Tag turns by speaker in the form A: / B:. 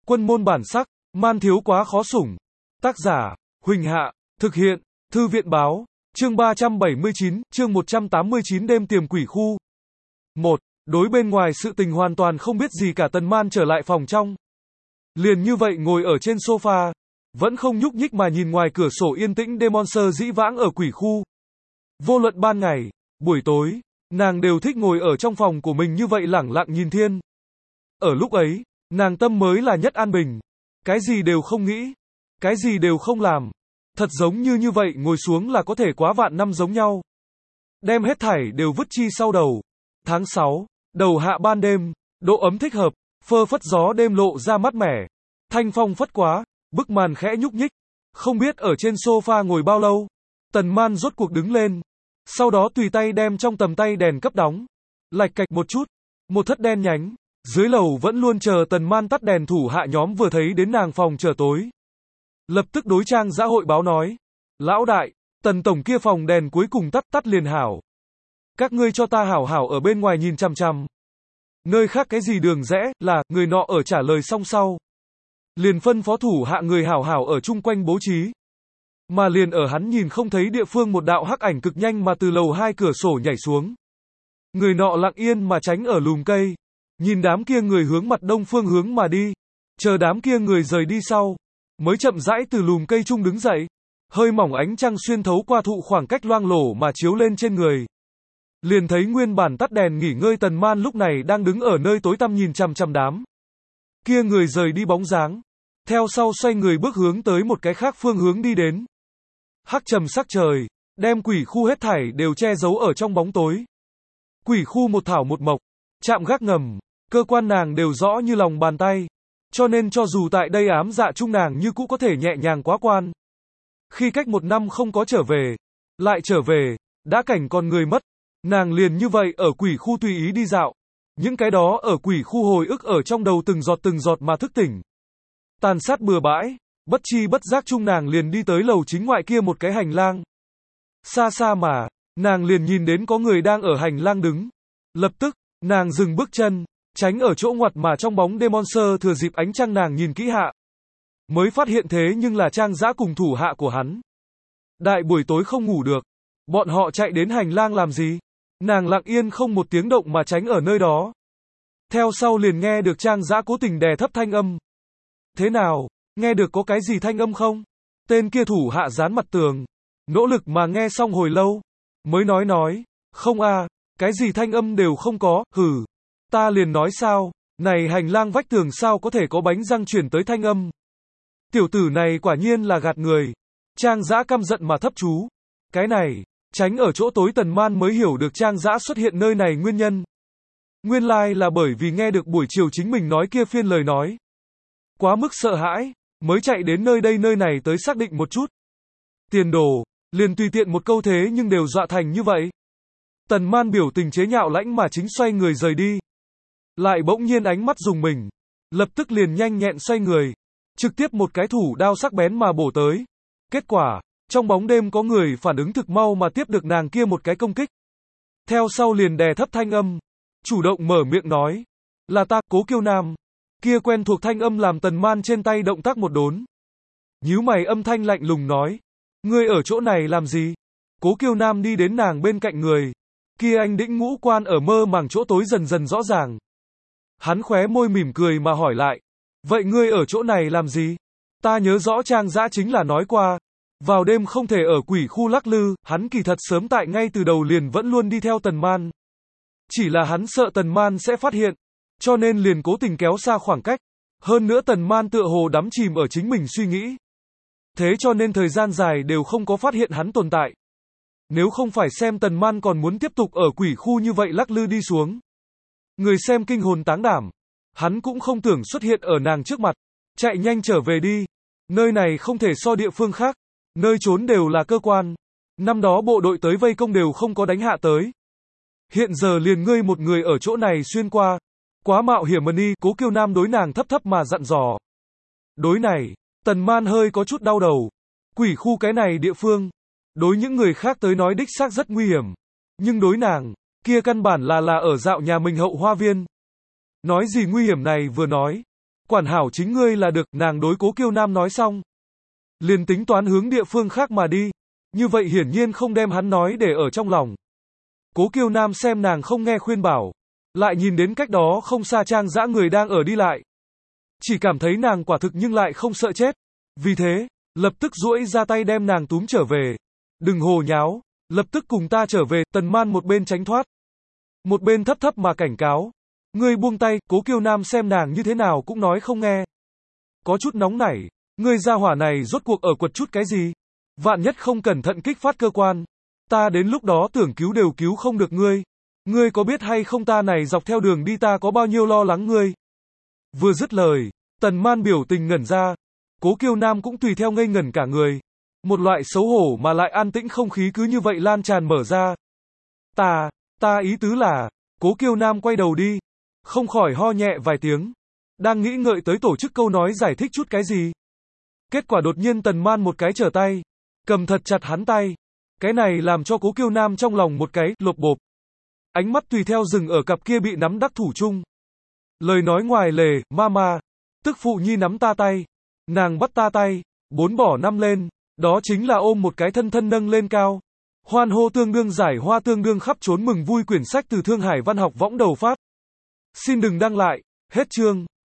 A: Quân môn bản sắc, man thiếu quá khó sủng. Tác giả, Huỳnh Hạ, thực hiện, Thư viện báo, chương 379, chương 189 đêm tiềm quỷ khu. 1. Đối bên ngoài sự tình hoàn toàn không biết gì cả, Tần Man trở lại phòng trong. Liền như vậy ngồi ở trên sofa, vẫn không nhúc nhích mà nhìn ngoài cửa sổ yên tĩnh đêm monster dĩ vãng ở quỷ khu. Vô luận ban ngày, buổi tối, nàng đều thích ngồi ở trong phòng của mình như vậy lẳng lặng nhìn thiên. Ở lúc ấy, nàng tâm mới là nhất an bình. Cái gì đều không nghĩ, cái gì đều không làm. Thật giống như vậy ngồi xuống là có thể quá vạn năm giống nhau. Đem hết thảy đều vứt chi sau đầu. Tháng 6, đầu hạ ban đêm, độ ấm thích hợp, phơ phất gió đêm lộ ra mát mẻ. Thanh phong phất quá, bức màn khẽ nhúc nhích. Không biết ở trên sofa ngồi bao lâu, Tần Man rốt cuộc đứng lên. Sau đó tùy tay đem trong tầm tay đèn cấp đóng. Lạch cạch một chút, một thất đen nhánh. Dưới lầu vẫn luôn chờ Tần Man tắt đèn, thủ hạ nhóm vừa thấy đến nàng phòng chờ tối. Lập tức đối Trang Dã hội báo nói. Lão đại, Tần tổng kia phòng đèn cuối cùng tắt liền hảo. Các ngươi cho ta hảo hảo ở bên ngoài nhìn chằm chằm. Nơi khác cái gì đường rẽ, là, người nọ ở trả lời xong sau. Liền phân phó thủ hạ người hảo hảo ở chung quanh bố trí. Mà liền ở hắn nhìn không thấy địa phương, một đạo hắc ảnh cực nhanh mà từ lầu 2 cửa sổ nhảy xuống. Người nọ lặng yên mà tránh ở lùm cây. Nhìn đám kia người hướng mặt đông phương hướng mà đi. Chờ đám kia người rời đi sau, mới chậm rãi từ lùm cây trung đứng dậy. Hơi mỏng ánh trăng xuyên thấu qua thụ khoảng cách loang lổ mà chiếu lên trên người. Liền thấy nguyên bản tắt đèn nghỉ ngơi Tần Man lúc này đang đứng ở nơi tối tăm nhìn chằm chằm đám kia người rời đi bóng dáng. Theo sau xoay người bước hướng tới một cái khác phương hướng đi đến. Hắc trầm sắc trời, đem quỷ khu hết thảy đều che giấu ở trong bóng tối. Quỷ khu một thảo một mộc, trạm gác ngầm, cơ quan nàng đều rõ như lòng bàn tay. Cho nên cho dù tại đây ám dạ chung nàng như cũ có thể nhẹ nhàng quá quan. Khi cách 1 năm không có trở về, lại trở về, đã cảnh còn người mất. Nàng liền như vậy ở quỷ khu tùy ý đi dạo. Những cái đó ở quỷ khu hồi ức ở trong đầu từng giọt mà thức tỉnh. Tàn sát bừa bãi, bất chi bất giác chung nàng liền đi tới lầu chính ngoại kia một cái hành lang. Xa xa mà, nàng liền nhìn đến có người đang ở hành lang đứng. Lập tức, nàng dừng bước chân, tránh ở chỗ ngoặt mà trong bóng đêm monster thừa dịp ánh trăng nàng nhìn kỹ hạ. Mới phát hiện thế nhưng là Trang Dã cùng thủ hạ của hắn. Đại buổi tối không ngủ được. Bọn họ chạy đến hành lang làm gì? Nàng lặng yên không một tiếng động mà tránh ở nơi đó. Theo sau liền nghe được Trang Dã cố tình đè thấp thanh âm. Thế nào, nghe được có cái gì thanh âm không? Tên kia thủ hạ dán mặt tường. Nỗ lực mà nghe xong hồi lâu. Mới nói, không a, cái gì thanh âm đều không có, hừ. Ta liền nói sao, này hành lang vách tường sao có thể có bánh răng chuyển tới thanh âm. Tiểu tử này quả nhiên là gạt người. Trang Dã căm giận mà thấp chú. Cái này, tránh ở chỗ tối Tần Man mới hiểu được Trang Dã xuất hiện nơi này nguyên nhân. Nguyên lai là bởi vì nghe được buổi chiều chính mình nói kia phiên lời nói. Quá mức sợ hãi, mới chạy đến nơi này tới xác định một chút. Tiền đồ, liền tùy tiện một câu thế nhưng đều dọa thành như vậy. Tần Man biểu tình chế nhạo lãnh mà chính xoay người rời đi. Lại bỗng nhiên ánh mắt dùng mình. Lập tức liền nhanh nhẹn xoay người. Trực tiếp một cái thủ đao sắc bén mà bổ tới. Kết quả, trong bóng đêm có người phản ứng thực mau mà tiếp được nàng kia một cái công kích. Theo sau liền đè thấp thanh âm. Chủ động mở miệng nói. Là ta, Cố Kiêu Nam. Kia quen thuộc thanh âm làm Tần Man trên tay động tác một đốn. Nhíu mày âm thanh lạnh lùng nói. Ngươi ở chỗ này làm gì? Cố Kiêu Nam đi đến nàng bên cạnh người. Kia anh đĩnh ngũ quan ở mơ màng chỗ tối dần rõ ràng. Hắn khóe môi mỉm cười mà hỏi lại. Vậy ngươi ở chỗ này làm gì? Ta nhớ rõ Trang Dã chính là nói qua. Vào đêm không thể ở quỷ khu lắc lư, hắn kỳ thật sớm tại ngay từ đầu liền vẫn luôn đi theo Tần Man. Chỉ là hắn sợ Tần Man sẽ phát hiện, cho nên liền cố tình kéo xa khoảng cách. Hơn nữa Tần Man tựa hồ đắm chìm ở chính mình suy nghĩ. Thế cho nên thời gian dài đều không có phát hiện hắn tồn tại. Nếu không phải xem Tần Man còn muốn tiếp tục ở quỷ khu như vậy lắc lư đi xuống. Người xem kinh hồn táng đảm. Hắn cũng không tưởng xuất hiện ở nàng trước mặt. Chạy nhanh trở về đi. Nơi này không thể so địa phương khác. Nơi trốn đều là cơ quan. Năm đó bộ đội tới vây công đều không có đánh hạ tới. Hiện giờ liền ngươi một người ở chỗ này xuyên qua. Quá mạo hiểm mà đi. Cố Kiêu Nam đối nàng thấp mà dặn dò. Đối này, Tần Man hơi có chút đau đầu. Quỷ khu cái này địa phương. Đối những người khác tới nói đích xác rất nguy hiểm. Nhưng đối nàng, kia căn bản là ở dạo nhà mình hậu hoa viên. Nói gì nguy hiểm này vừa nói. Quản hảo chính ngươi là được, nàng đối Cố Kiêu Nam nói xong. Liền tính toán hướng địa phương khác mà đi. Như vậy hiển nhiên không đem hắn nói để ở trong lòng. Cố Kiêu Nam xem nàng không nghe khuyên bảo. Lại nhìn đến cách đó không xa Trang Dã người đang ở đi lại. Chỉ cảm thấy nàng quả thực nhưng lại không sợ chết. Vì thế, lập tức duỗi ra tay đem nàng túm trở về. Đừng hồ nháo, lập tức cùng ta trở về. Tần Man một bên tránh thoát, một bên thấp thấp mà cảnh cáo. Ngươi buông tay. Cố Kiêu Nam xem nàng như thế nào cũng nói không nghe. Có chút nóng nảy. Ngươi gia hỏa này rốt cuộc ở quật chút cái gì? Vạn nhất không cẩn thận kích phát cơ quan. Ta đến lúc đó tưởng cứu đều cứu không được ngươi. Ngươi có biết hay không ta này dọc theo đường đi ta có bao nhiêu lo lắng ngươi? Vừa dứt lời, Tần Man biểu tình ngẩn ra. Cố Kiêu Nam cũng tùy theo ngây ngẩn cả người. Một loại xấu hổ mà lại an tĩnh không khí cứ như vậy lan tràn mở ra. Ta ý tứ là, Cố Kiêu Nam quay đầu đi. Không khỏi ho nhẹ vài tiếng. Đang nghĩ ngợi tới tổ chức câu nói giải thích chút cái gì. Kết quả đột nhiên Tần Man một cái trở tay. Cầm thật chặt hắn tay. Cái này làm cho Cố Kiêu Nam trong lòng một cái, lộp bộp. Ánh mắt tùy theo dừng ở cặp kia bị nắm đắc thủ chung. Lời nói ngoài lề, mama. Tức phụ nhi nắm ta tay. Nàng bắt ta tay. 4 bỏ 5 lên. Đó chính là ôm một cái thân thân nâng lên cao. Hoan hô tương đương giải hoa tương đương khắp trốn mừng vui quyển sách từ Thương Hải Văn học võng đầu phát. Xin đừng đăng lại. Hết chương.